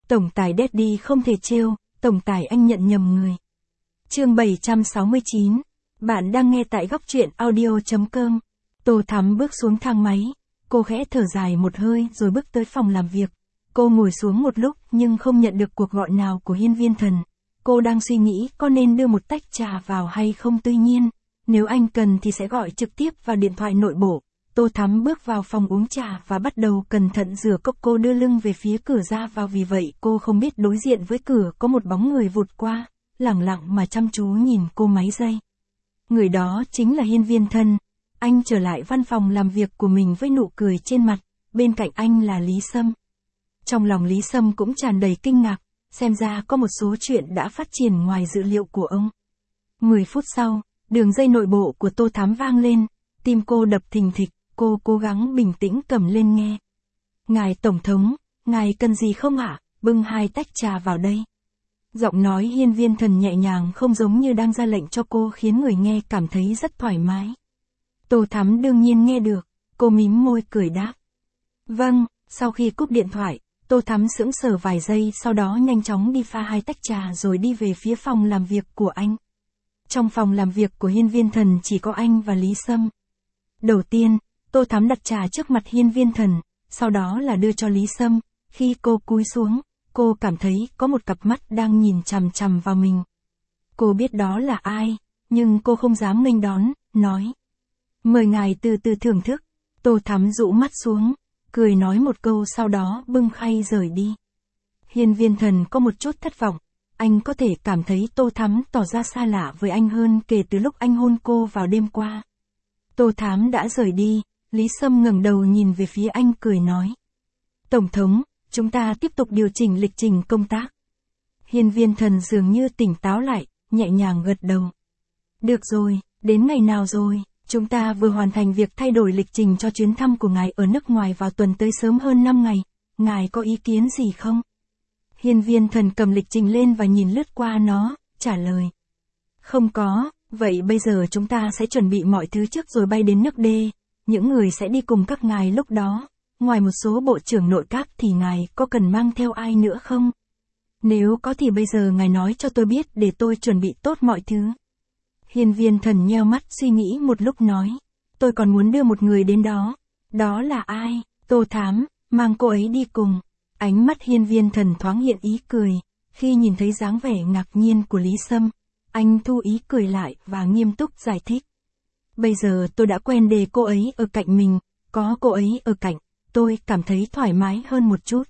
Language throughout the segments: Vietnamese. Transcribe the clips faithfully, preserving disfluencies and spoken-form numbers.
Tổng tài Daddy không thể trêu, tổng tài anh nhận nhầm người. Chương bảy trăm sáu mươi chín. Bạn đang nghe tại góc truyện audio chấm com. Tô Thắm bước xuống thang máy, cô khẽ thở dài một hơi rồi bước tới phòng làm việc. Cô ngồi xuống một lúc nhưng không nhận được cuộc gọi nào của Hiên Viên Thần. Cô đang suy nghĩ có nên đưa một tách trà vào hay không, tuy nhiên, nếu anh cần thì sẽ gọi trực tiếp vào điện thoại nội bộ. Tô Thắm bước vào phòng uống trà và bắt đầu cẩn thận rửa cốc. Cô đưa lưng về phía cửa ra vào, vì vậy cô không biết đối diện với cửa có một bóng người vụt qua, lẳng lặng mà chăm chú nhìn cô mấy giây. Người đó chính là Hiên Viên Thần. Anh trở lại văn phòng làm việc của mình với nụ cười trên mặt, bên cạnh anh là Lý Sâm. Trong lòng Lý Sâm cũng tràn đầy kinh ngạc, xem ra có một số chuyện đã phát triển ngoài dự liệu của ông. Mười phút sau, đường dây nội bộ của Tô Thắm vang lên, tim cô đập thình thịch, cô cố gắng bình tĩnh cầm lên nghe. Ngài Tổng thống, ngài cần gì không ạ? Bưng hai tách trà vào đây. Giọng nói Hiên Viên Thần nhẹ nhàng không giống như đang ra lệnh cho cô, khiến người nghe cảm thấy rất thoải mái. Tô Thắm đương nhiên nghe được, cô mím môi cười đáp. Vâng. Sau khi cúp điện thoại, Tô Thắm sững sờ vài giây, sau đó nhanh chóng đi pha hai tách trà rồi đi về phía phòng làm việc của anh. Trong phòng làm việc của Hiên Viên Thần chỉ có anh và Lý Sâm. Đầu tiên, Tô Thắm đặt trà trước mặt Hiên Viên Thần, sau đó là đưa cho Lý Sâm. Khi cô cúi xuống, cô cảm thấy có một cặp mắt đang nhìn chằm chằm vào mình. Cô biết đó là ai, nhưng cô không dám nghênh đón, nói. Mời ngài từ từ thưởng thức. Tô Thắm rũ mắt xuống, cười nói một câu sau đó bưng khay rời đi. Hiên Viên Thần có một chút thất vọng, anh có thể cảm thấy Tô Thắm tỏ ra xa lạ với anh hơn kể từ lúc anh hôn cô vào đêm qua. Tô Thắm đã rời đi, Lý Sâm ngẩng đầu nhìn về phía anh cười nói. Tổng thống, chúng ta tiếp tục điều chỉnh lịch trình công tác. Hiên Viên Thần dường như tỉnh táo lại, nhẹ nhàng gật đầu. Được rồi, đến ngày nào rồi? Chúng ta vừa hoàn thành việc thay đổi lịch trình cho chuyến thăm của ngài ở nước ngoài vào tuần tới sớm hơn năm ngày, ngài có ý kiến gì không? Hiên Viên Thần cầm lịch trình lên và nhìn lướt qua nó, trả lời. Không có, vậy bây giờ chúng ta sẽ chuẩn bị mọi thứ trước rồi bay đến nước D, những người sẽ đi cùng các ngài lúc đó, ngoài một số bộ trưởng nội các thì ngài có cần mang theo ai nữa không? Nếu có thì bây giờ ngài nói cho tôi biết để tôi chuẩn bị tốt mọi thứ. Hiên Viên Thần nheo mắt suy nghĩ một lúc nói. Tôi còn muốn đưa một người đến đó. Đó là ai? Tô Thắm, mang cô ấy đi cùng. Ánh mắt Hiên Viên Thần thoáng hiện ý cười. Khi nhìn thấy dáng vẻ ngạc nhiên của Lý Sâm, anh thu ý cười lại và nghiêm túc giải thích. Bây giờ tôi đã quen để cô ấy ở cạnh mình, có cô ấy ở cạnh, tôi cảm thấy thoải mái hơn một chút.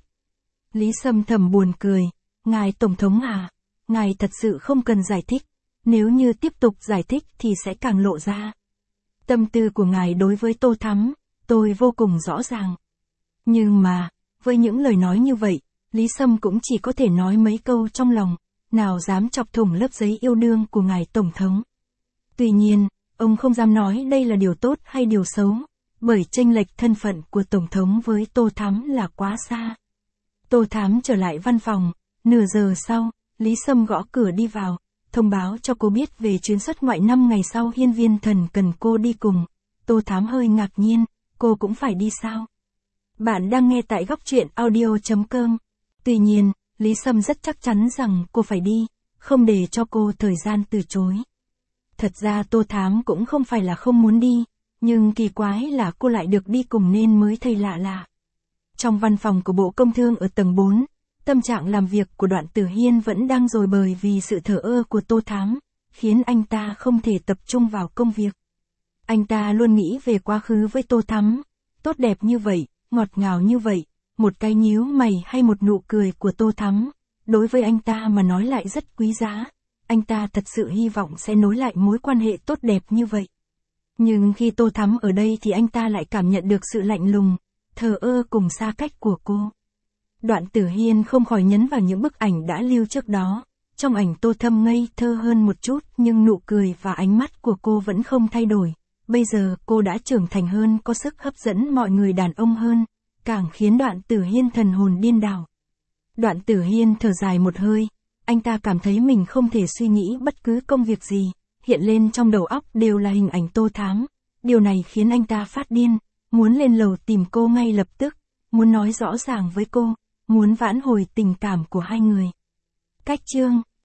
Lý Sâm thầm buồn cười. Ngài Tổng thống à, ngài thật sự không cần giải thích. Nếu như tiếp tục giải thích thì sẽ càng lộ ra. Tâm tư của ngài đối với Tô Thắm, tôi vô cùng rõ ràng. Nhưng mà, với những lời nói như vậy, Lý Sâm cũng chỉ có thể nói mấy câu trong lòng, nào dám chọc thủng lớp giấy yêu đương của ngài Tổng thống. Tuy nhiên, ông không dám nói đây là điều tốt hay điều xấu, bởi chênh lệch thân phận của Tổng thống với Tô Thắm là quá xa. Tô Thắm trở lại văn phòng, nửa giờ sau, Lý Sâm gõ cửa đi vào. Thông báo cho cô biết về chuyến xuất ngoại năm ngày sau Hiên Viên Thần cần cô đi cùng. Tô Thắm hơi ngạc nhiên, cô cũng phải đi sao? Bạn đang nghe tại góc truyện audio chấm com. Tuy nhiên, Lý Sâm rất chắc chắn rằng cô phải đi, không để cho cô thời gian từ chối. Thật ra Tô Thắm cũng không phải là không muốn đi, nhưng kỳ quái là cô lại được đi cùng nên mới thấy lạ lạ. Trong văn phòng của Bộ Công Thương ở tầng bốn, tâm trạng làm việc của Đoạn Tử Hiên vẫn đang dồi bời vì sự thờ ơ của Tô Thắm, khiến anh ta không thể tập trung vào công việc. Anh ta luôn nghĩ về quá khứ với Tô Thắm, tốt đẹp như vậy, ngọt ngào như vậy, một cái nhíu mày hay một nụ cười của Tô Thắm, đối với anh ta mà nói lại rất quý giá. Anh ta thật sự hy vọng sẽ nối lại mối quan hệ tốt đẹp như vậy. Nhưng khi Tô Thắm ở đây thì anh ta lại cảm nhận được sự lạnh lùng, thờ ơ cùng xa cách của cô. Đoạn Tử Hiên không khỏi nhấn vào những bức ảnh đã lưu trước đó. Trong ảnh Tô Thâm ngây thơ hơn một chút, nhưng nụ cười và ánh mắt của cô vẫn không thay đổi. Bây giờ cô đã trưởng thành hơn, có sức hấp dẫn mọi người đàn ông hơn, càng khiến Đoạn Tử Hiên thần hồn điên đảo. Đoạn Tử Hiên thở dài một hơi, anh ta cảm thấy mình không thể suy nghĩ bất cứ công việc gì, hiện lên trong đầu óc đều là hình ảnh Tô Thắm. Điều này khiến anh ta phát điên, muốn lên lầu tìm cô ngay lập tức, muốn nói rõ ràng với cô. muốn vãn hồi tình cảm của hai người. Cách chương